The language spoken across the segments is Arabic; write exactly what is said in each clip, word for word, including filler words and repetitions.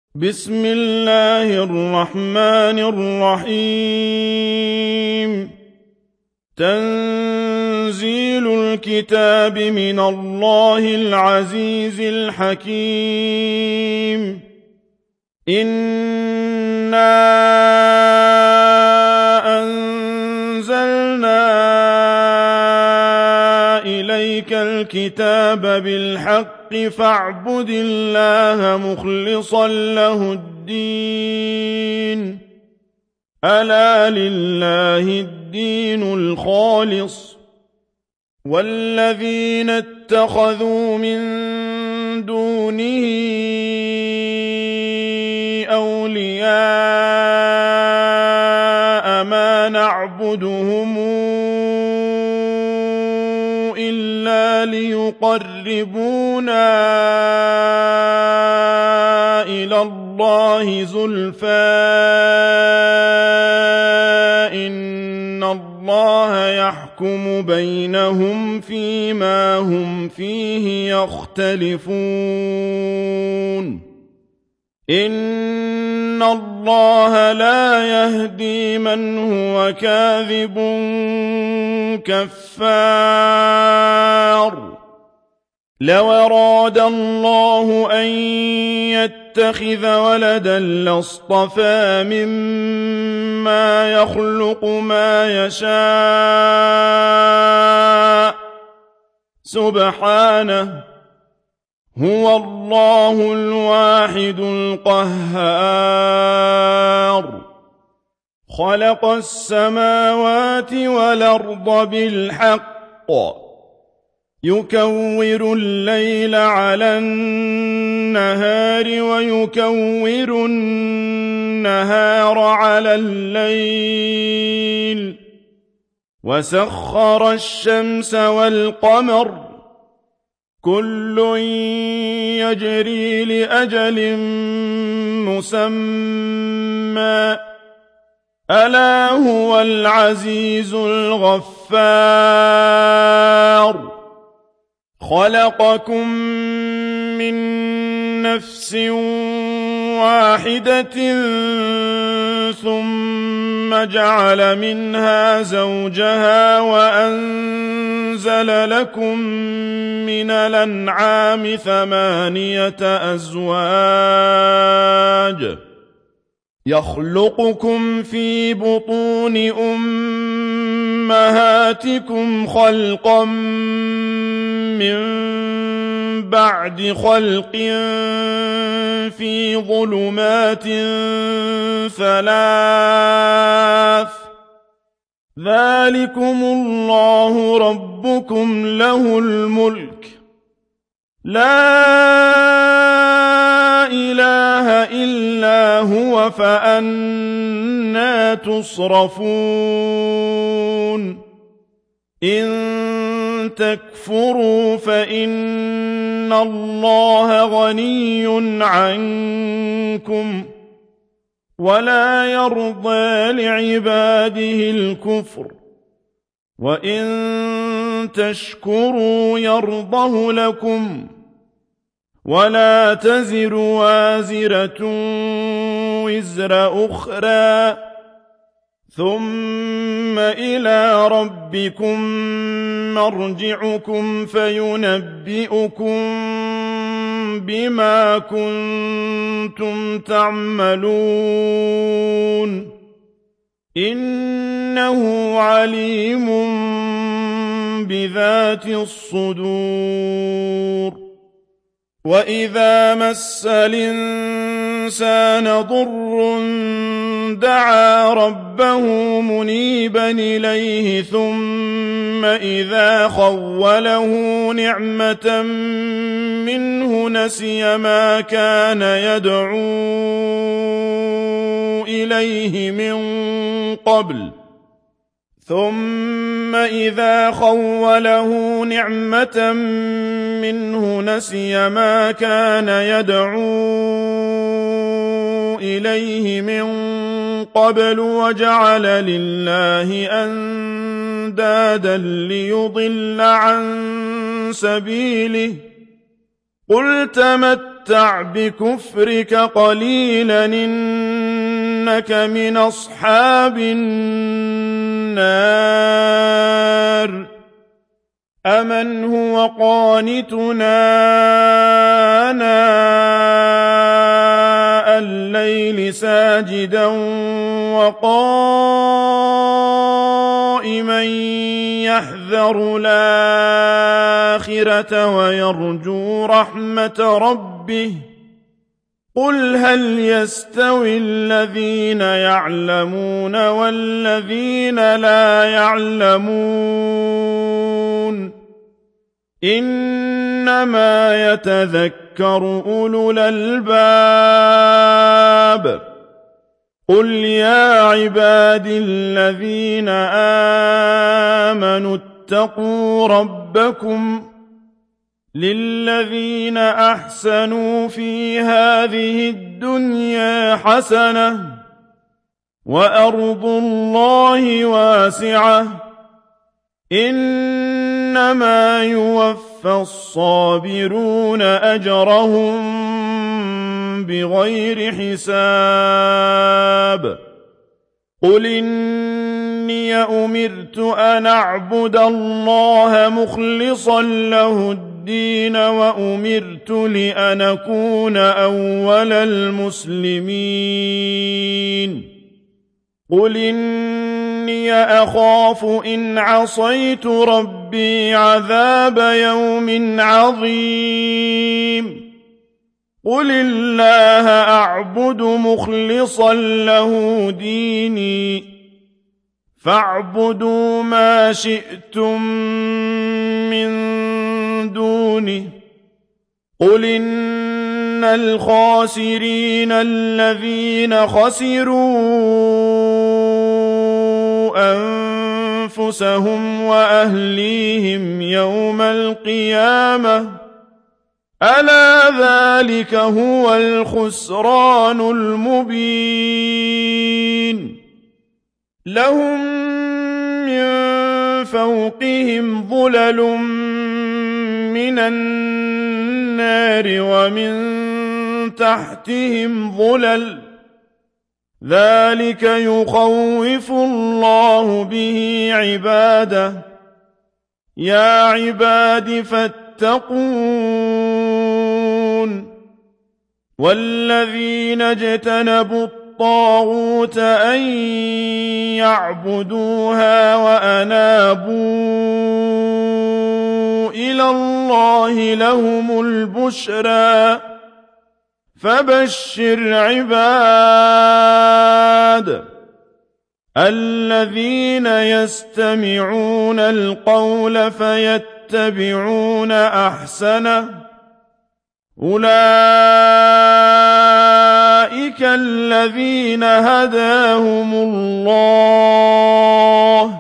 بسم الله الرحمن الرحيم تنزيل الكتاب من الله العزيز الحكيم إنا أنزلنا إليك الكتاب بالحق فاعبد الله مخلصا له الدين ألا لله الدين الخالص والذين اتخذوا من دونه أولياء ما نعبدهم إلا ليقربونا إلى الله زلفى إن الله يحكم بينهم فيما هم فيه يختلفون إن الله لا يهدي من هو كاذب كفار لو أراد الله أن يتخذ ولدا لاصطفى مما يخلق ما يشاء سبحانه هو الله الواحد القهار خلق السماوات والأرض بالحق يكور الليل على النهار ويكور النهار على الليل وسخر الشمس والقمر كل يجري لأجل مسمى ألا هو العزيز الغفار خلقكم من نفس واحدة ثم جعل منها زوجها وأنزل لكم من الأنعام ثمانية أزواج يخلقكم في بطون أمهاتكم خلقا من بعد خلق في ظلمات ثلاث ذلكم الله ربكم له الملك لا إله إلا هو فأنى تصرفون إن تكفروا فإن الله غني عنكم ولا يرضى لعباده الكفر وإن تشكروا يرضه لكم ولا تزر وازرة وزر أخرى ثم إلى ربكم مرجعكم فينبئكم بما كنتم تعملون إنه عليم بذات الصدور وإذا مس الإنسان ضر دعا ربه منيبا إليه ثم إذا خوله نعمة منه نسي ما كان يدعو إليه من قبل ثم إذا خوله نعمة منه نسي ما كان يدعو إليه من قبل وجعل لله أندادا ليضل عن سبيله قل تمتع بكفرك قليلا إنك من أصحاب النار أمن هو قانتنا آناء الليل ساجدا وقائما يحذر الآخرة ويرجو رحمة ربه قل هل يستوي الذين يعلمون والذين لا يعلمون إنما يتذكر أولو الألباب قل يا عبادي الذين آمنوا اتقوا ربكم للذين أحسنوا في هذه الدنيا حسنة وأرض الله واسعة إنما يوفى الصابرون أجرهم بغير حساب قل إني أمرت أن أعبد الله مخلصا له الدين وأمرت لأن أكون أول المسلمين قل إني أخاف إن عصيت ربي عذاب يوم عظيم قل الله أعبد مخلصا له ديني فاعبدوا ما شئتم من دونه قل إن الخاسرين الذين خسروا أنفسهم وأهليهم يوم القيامة ألا ذلك هو الخسران المبين لهم من فوقهم ظلل من النار ومن تحتهم ظلل ذلك يخوف الله به عباده يا عباد فاتقون والذين اجتنبوا الطاغوت أن يعبدوها وأنابوا إلى الله لهم البشرى فبشر عباد الذين يستمعون القول فيتبعون أحسنه أولئك الذين هداهم الله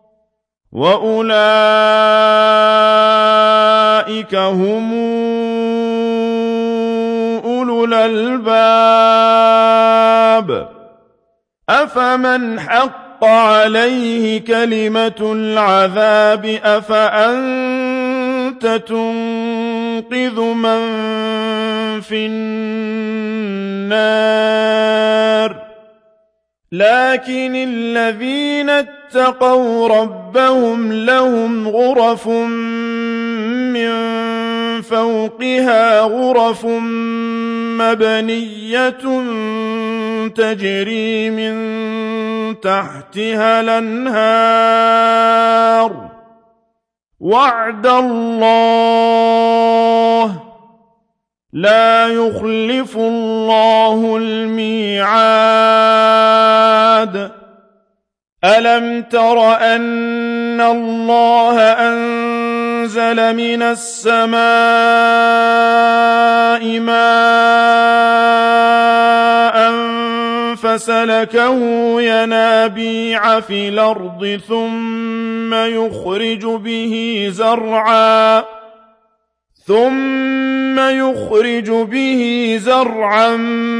وأولئك هم أولو الألباب أفمن حق عليه كلمة العذاب أفأنت تنقذ من في النار لكن الذين اتقوا ربهم لهم غرف من فوقها غرف مبنية تجري من تحتها الأنهار وعد الله لا يخلف الله الميعاد ألم تر أن الله أنزل من السماء ماء فسلكه ينابيع في الأرض ثم يخرج به زرعا ثم يخرج به زرعا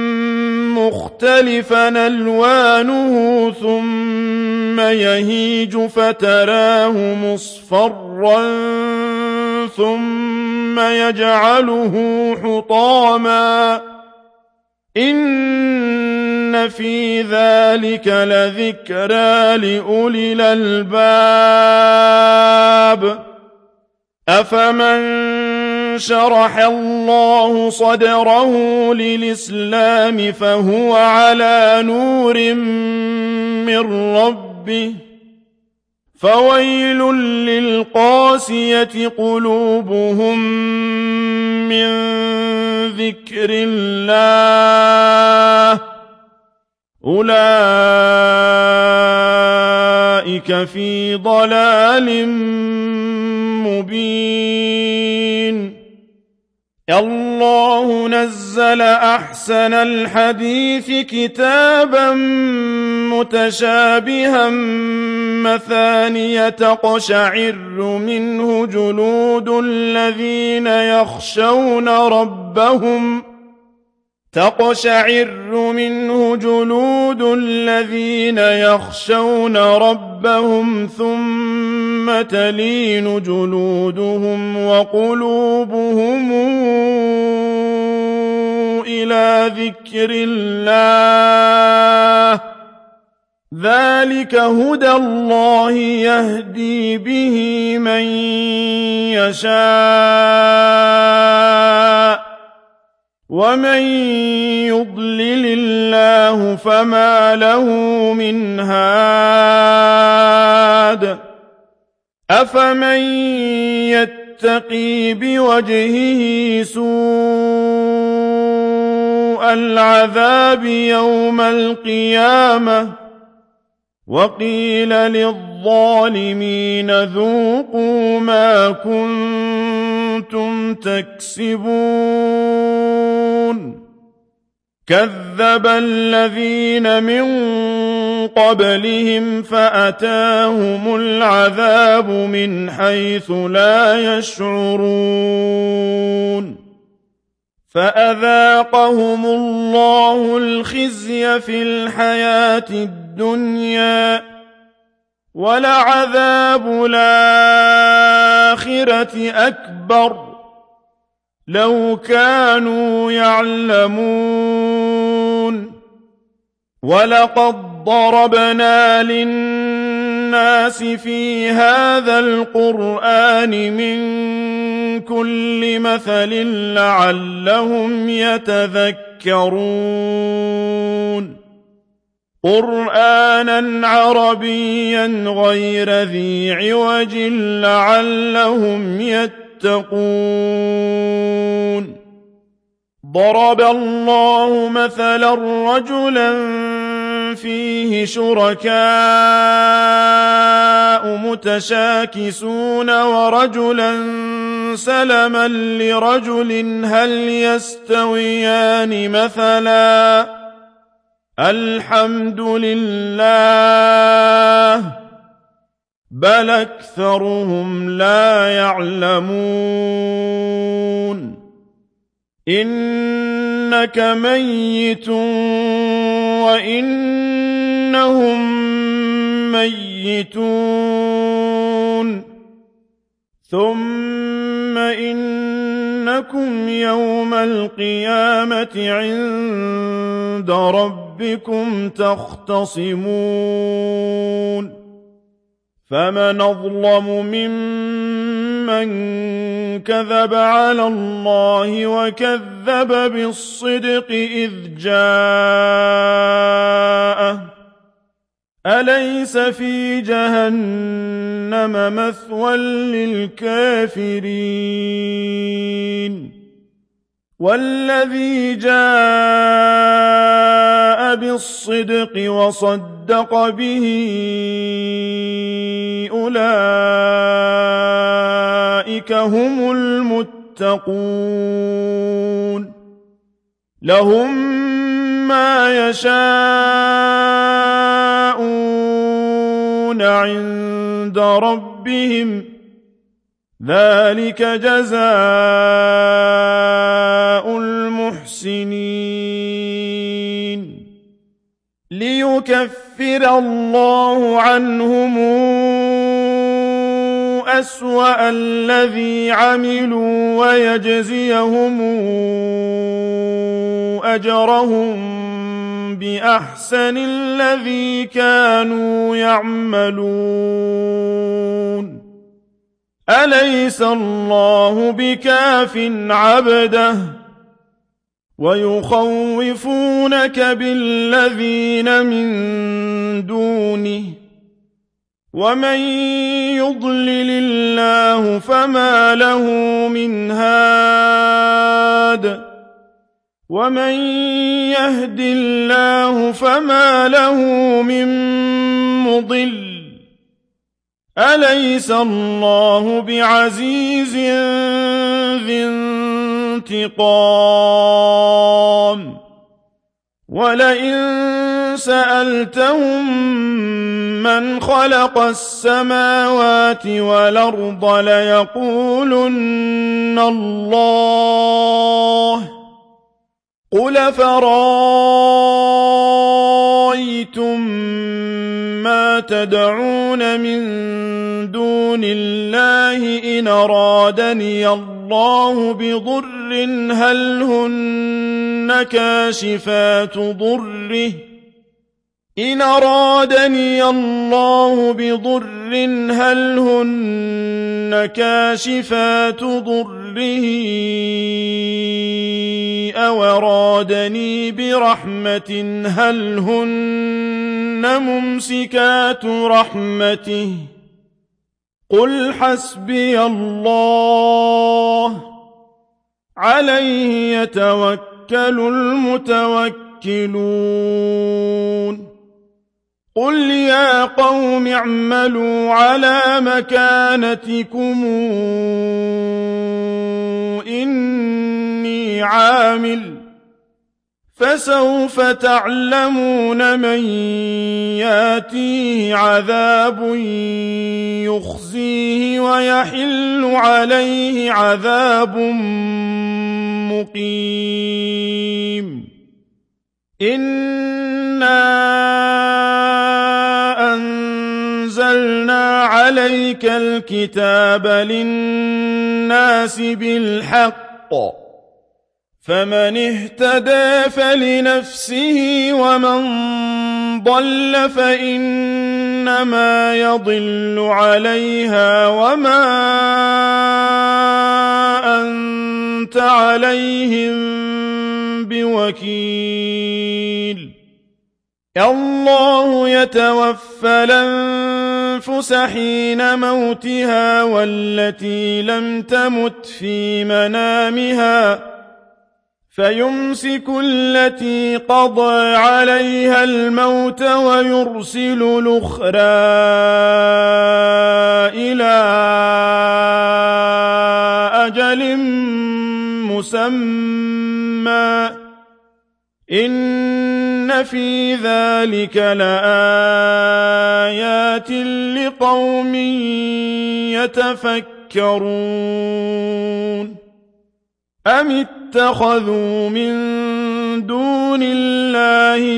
مختلفا ألوانه ثم يهيج فتراه مصفرا ثم ثم يجعله حطاما إن في ذلك لذكرى لأولي الألباب أفمن شرح الله صدره للإسلام فهو على نور من ربه فويل للقاسية قلوبهم من ذكر الله أولئك في ضلال مبين الله نزل أحسن الحديث كتابا متشابها مثانية تقشعر منه جلود الذين يخشون ربهم تقشعر منه جلود الذين يخشون ربهم ثم تلين جلودهم وقلوبهم إلى ذكر الله ذلك هدى الله يهدي به من يشاء ومن يضلل الله فما له من هاد أفمن يتقي بوجهه سوء العذاب يوم القيامة وقيل للظالمين ذوقوا ما كنتم تكسبون كذب الذين من قبلهم فأتاهم العذاب من حيث لا يشعرون فأذاقهم الله الخزي في الحياة الدنيا ولعذاب الآخرة أكبر لو كانوا يعلمون ولقد ضربنا للناس في هذا القرآن من كل مثل لعلهم يتذكرون قرآنا عربيا غير ذي عوج لعلهم يتقون ضرب الله مثلا رجلا فيه شركاء متشاكسون ورجلا سلما لرجل هل يستويان مثلا الحمد لله بل أكثرهم لا يعلمون إنك ميت وإنهم ميتون ثم إنكم يوم القيامة عند ربكم تختصمون فمن أظلم ممن كذب على الله وكذب بالصدق إذ جاءه أليس في جهنم مثوى للكافرين والذي جاء بالصدق وصدق به أولئك هم المتقون لهم ما يشاءون عند ربهم ذلك جزاء المحسنين ليكفر الله عنهم أسوأ الذي عملوا ويجزيهم أجرهم بأحسن الذي كانوا يعملون أليس الله بكاف عبده ويخوفونك بالذين من دونه ومن يضلل الله فما له من هاد ومن يهد الله فما له من مضل أليس الله بعزيز ذي انتقام ولئن سألتهم من خلق السماوات والأرض ليقولن الله قل فرأيتم ما تدعون من دون الله إن أرادني الله بضر هل هن كاشفات ضره إن أرادني الله بضر هل هن كاشفات ضره أو أرادني برحمة هل هن ممسكات رحمته قل حسبي الله عليه يتوكل المتوكلون قل يا قوم اعملوا على مكانتكم إني عامل فسوف تعلمون من ياتيه عذاب يخزيه ويحل عليه عذاب مقيم إنا أنزلنا عليك الكتاب للناس بالحق فمن اهتدى فلنفسه ومن ضل فإنما يضل عليها وما أنت عليهم بوكيل الله يتوفى الأنفس حين موتها والتي لم تمت في منامها فيمسك التي قضى عليها الموت ويرسل الأخرى إلى أجل مسمى إن في ذلك لآيات لقوم يتفكرون أم اتخذوا من دون الله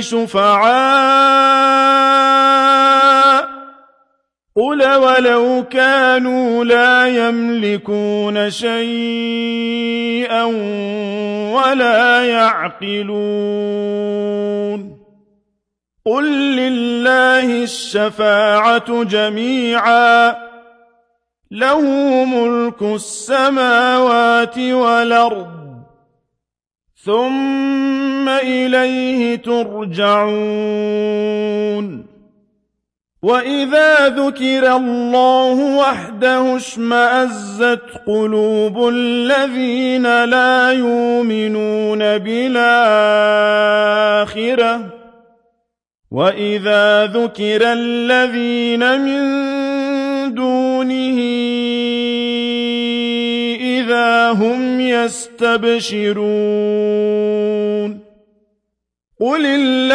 شفعاء قل ولو كانوا لا يملكون شيئا ولا يعقلون قل لله الشفاعة جميعا له ملك السماوات والأرض ثم إليه ترجعون وإذا ذكر الله وحده اشمأزت قلوب الذين لا يؤمنون بالآخرة وإذا ذكر الذين من دونه إذا هم يستبشرون قل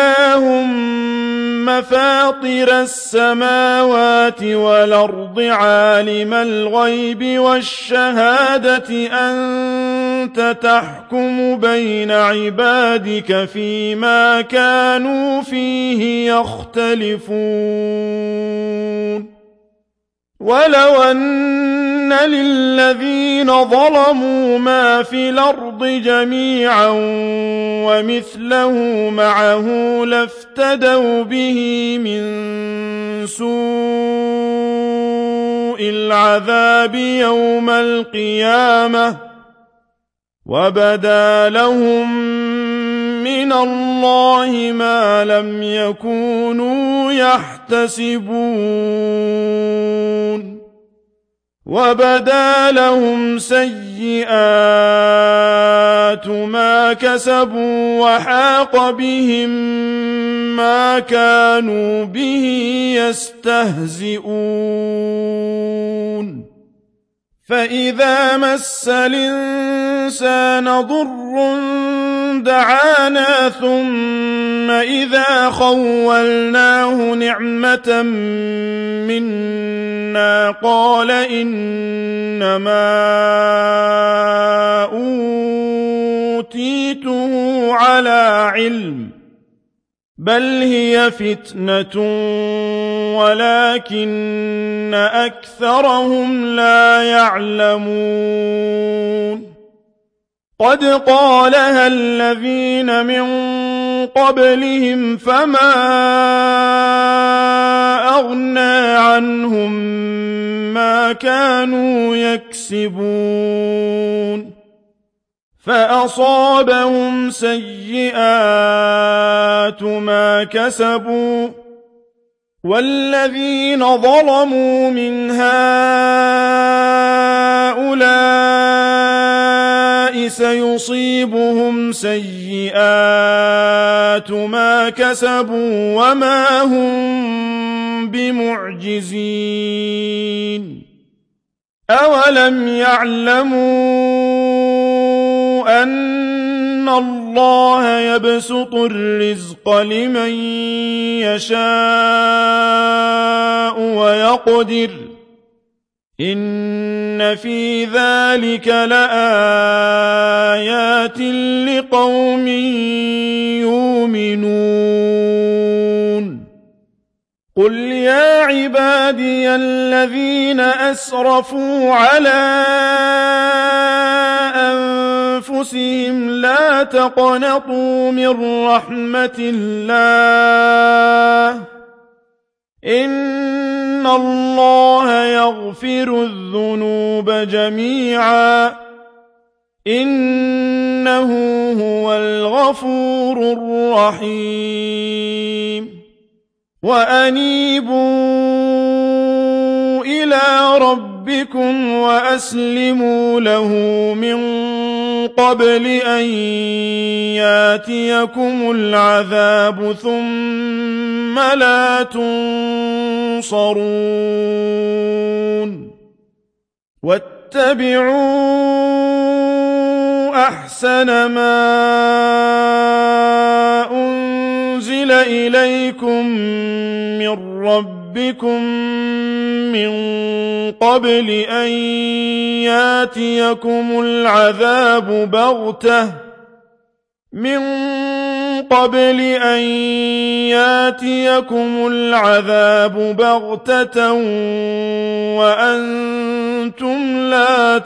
اللهم فاطر السماوات والأرض عالم الغيب والشهادة أنت تحكم بين عبادك فيما كانوا فيه يختلفون ولو أن للذين ظلموا ما في الأرض جميعا ومثله معه لافتدوا به من سوء العذاب يوم القيامة وبدا لهم من الله ما لم يكونوا يحتسبون وبدا لهم سيئات ما كسبوا وحاق بهم ما كانوا به يستهزئون فإذا مس الإنسان ضر دعانا ثم إذا خولناه نعمة منا قال إنما أوتيته على علم بل هي فتنة ولكن أكثرهم لا يعلمون قد قالها الذين من قبلهم فما أغنى عنهم ما كانوا يكسبون فأصابهم سيئات ما كسبوا والذين ظلموا من هؤلاء سيصيبهم سيئات ما كسبوا وما هم بمعجزين أولم يعلموا أن الله يبسط الرزق لمن يشاء ويقدر إن في ذلك لآيات لقوم يؤمنون قل يا عبادي الذين أسرفوا على أنفسهم لا تقنطوا من رحمة الله إن الله يغفر الذنوب جميعا إنه هو الغفور الرحيم وأنيبوا إلى ربكم وأسلموا له من قبل أن ياتيكم العذاب ثم لا تنصرون واتبعوا أحسن ما أنزل إليكم من ربكم من قبل أن ياتيكم العذاب بغتة من قبل أن ياتيكم العذاب بغتة وأنتم لا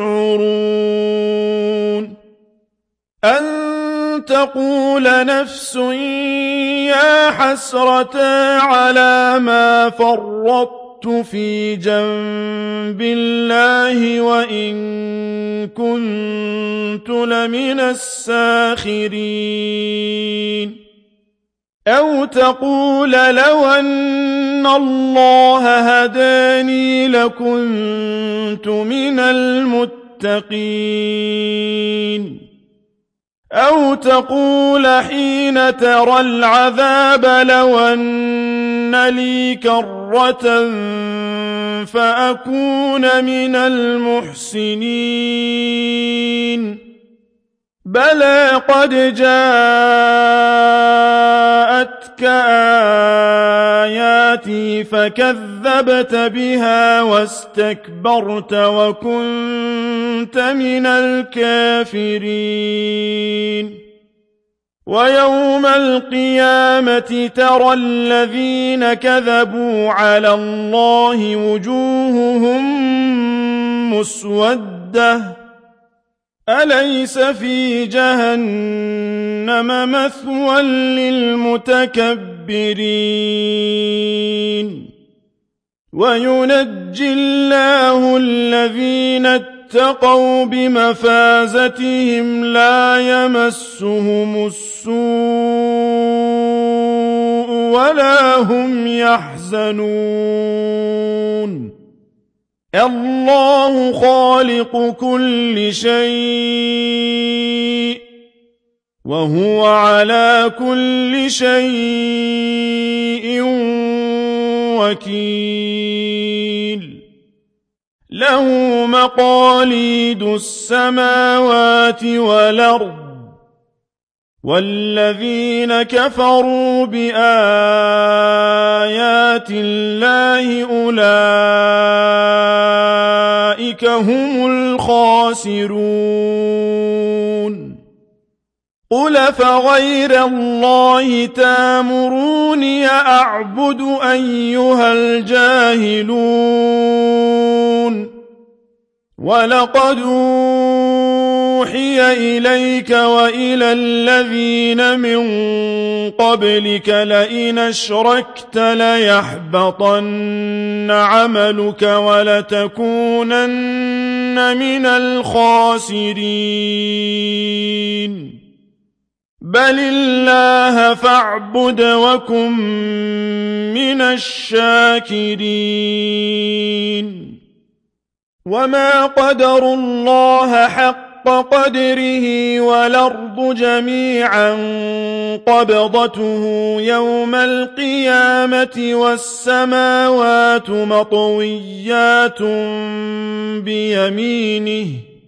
تشعرون أن تقول نفس يا حسرة على ما فرطت في جنب الله وإن كنت لمن الساخرين أو تقول لو أن الله هداني لكنت من المتقين أو تقول حين ترى العذاب لو أن لي كرة فأكون من المحسنين بلى قد جاءتك آياتي فكذبت بها واستكبرت وكنت من الكافرين ويوم القيامة ترى الذين كذبوا على الله وجوههم مسودة أليس في جهنم مثوى للمتكبرين وينجي الله الذين اتقوا بمفازتهم لا يمسهم السوء ولا هم يحزنون الله خالق كل شيء وهو على كل شيء وكيل له مقاليد السماوات والأرض والذين كفروا بآيات الله أولئك هم الخاسرون قل فغير الله تامروني أعبد أيها الجاهلون ولقد أوحي إليك وإلى الذين من قبلك لئن أشركت ليحبطن عملك ولتكونن من الخاسرين بل الله فاعبد وكن من الشاكرين وما قدروا الله حق قدره والأرض جميعا قبضته يوم القيامة والسماوات مطويات بيمينه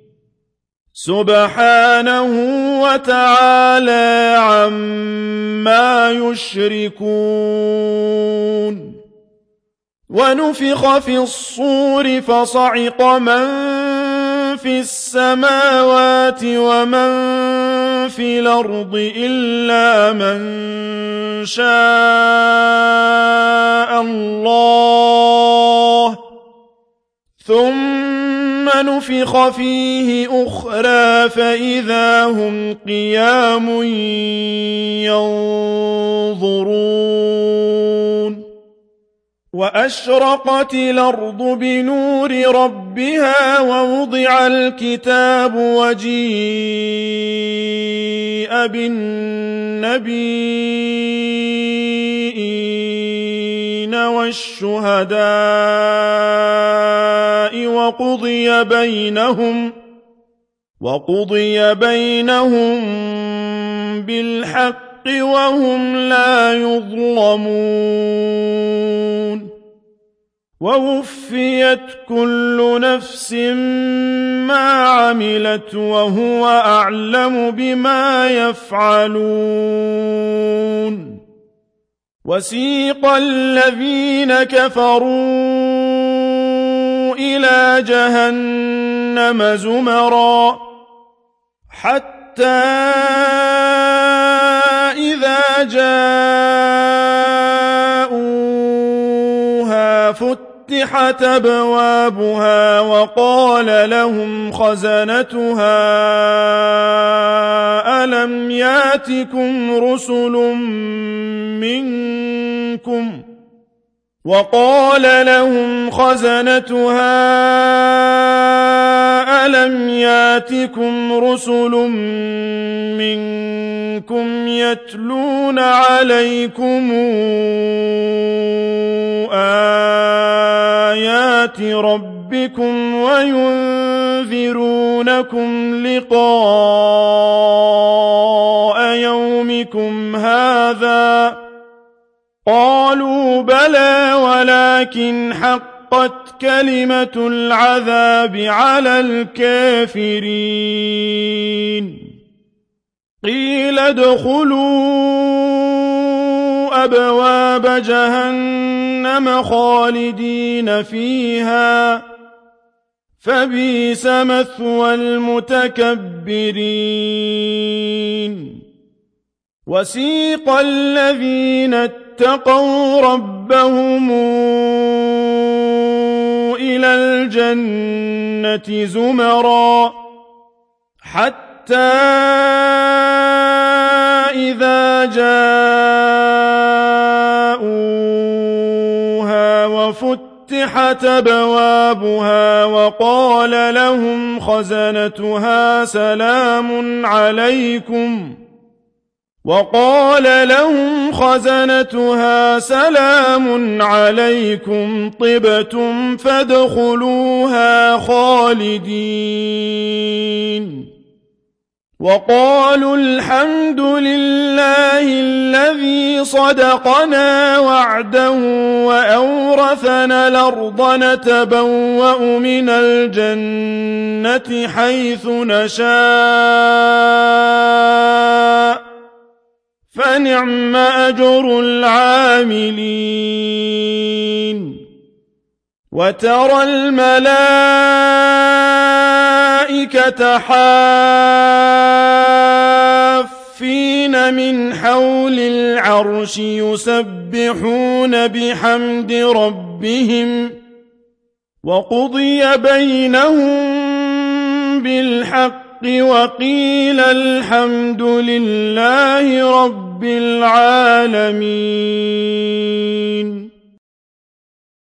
سبحانه وتعالى عما يشركون ونفخ في الصور فصعق من في السماوات ومن في الأرض إلا من شاء الله ثم نفخ فيه أخرى فإذا هم قيام ينظرون وأشرقت الأرض بنور ربها ووضع الكتاب وجيء بالنبيين والشهداء وقضي بينهم وقضي بينهم بالحق وهم لا يظلمون ووفيت كل نفس ما عملت وهو أعلم بما يفعلون وسيق الذين كفروا إلى جهنم زمرا حتى إذا جاءوها فتحت أبوابها وقال لهم خزنتها ألم ياتكم رسل منكم وقال لهم خزنتها ألم ياتكم رسل منكم يتلون عليكم آيات ربكم وينذرونكم لقاء يومكم هذا قالوا بلى ولكن حقت كلمة العذاب على الكافرين قيل ادخلوا أبواب جهنم خالدين فيها فبئس مثوى المتكبرين وسيق الذين اتقوا ربهم إلى الجنة زمرا حتى إذا جاءوها وفتحت أبوابها وقال لهم خزنتها سلام عليكم وقال لهم خزنتها سلام عليكم طبتم فادخلوها خالدين وقالوا الحمد لله الذي صدقنا وعده وأورثنا الأرض نتبوأ من الجنة حيث نشاء فنعم أجر العاملين وترى الملائكة حافين من حول العرش يسبحون بحمد ربهم وقضي بينهم بالحق وقيل الحمد لله رب العالمين